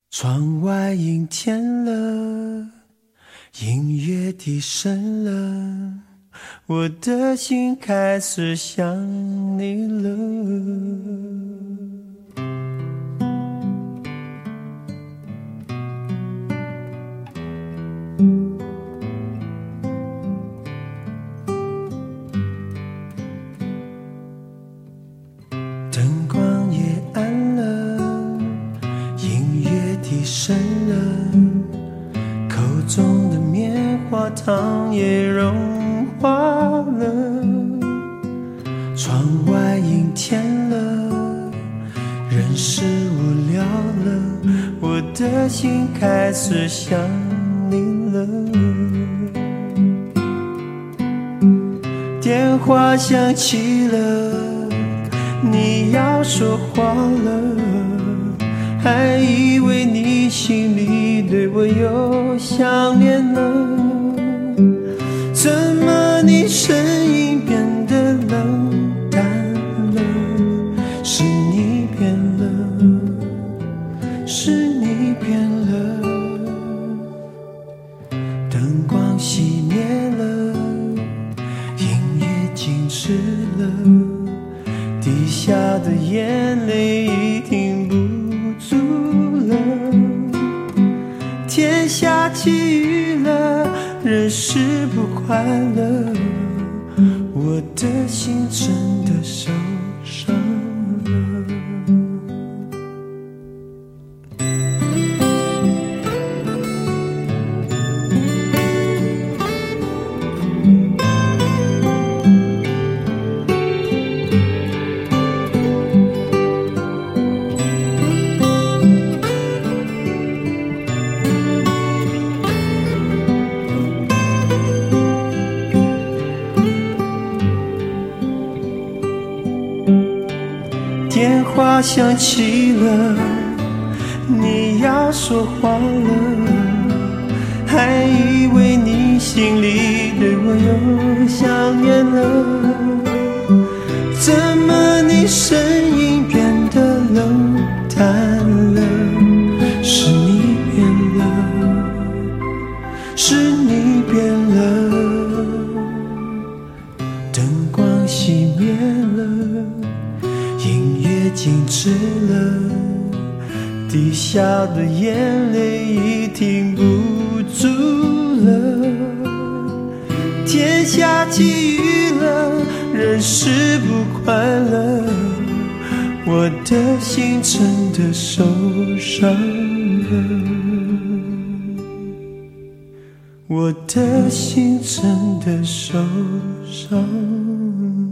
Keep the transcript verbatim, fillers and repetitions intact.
窗外阴天了，音乐低声了，我的心开始想你了。灯光也暗了，音乐低声了，口中的棉花糖也融化了。窗外阴天了，人是无聊了，我的心开始想你了。电话响起了，你要说话了，还以为你心里对我有想念了。怎么你声音变得冷淡了？是你变了，是你变了。灯光熄灭了，音乐静止了，滴下的眼泪已停不住了。天下起雨了，人是不快乐，我的心真的受伤了。电话响起了，你要说话了，还以为你心里对我有想念了。怎么你声音变得冷淡了？是你变了，是你变了。灯光熄灭了，音乐静止了，滴下的眼泪已停不住了。天下起雨了，人是不快乐，我的心真的受伤了，我的心真的受伤了。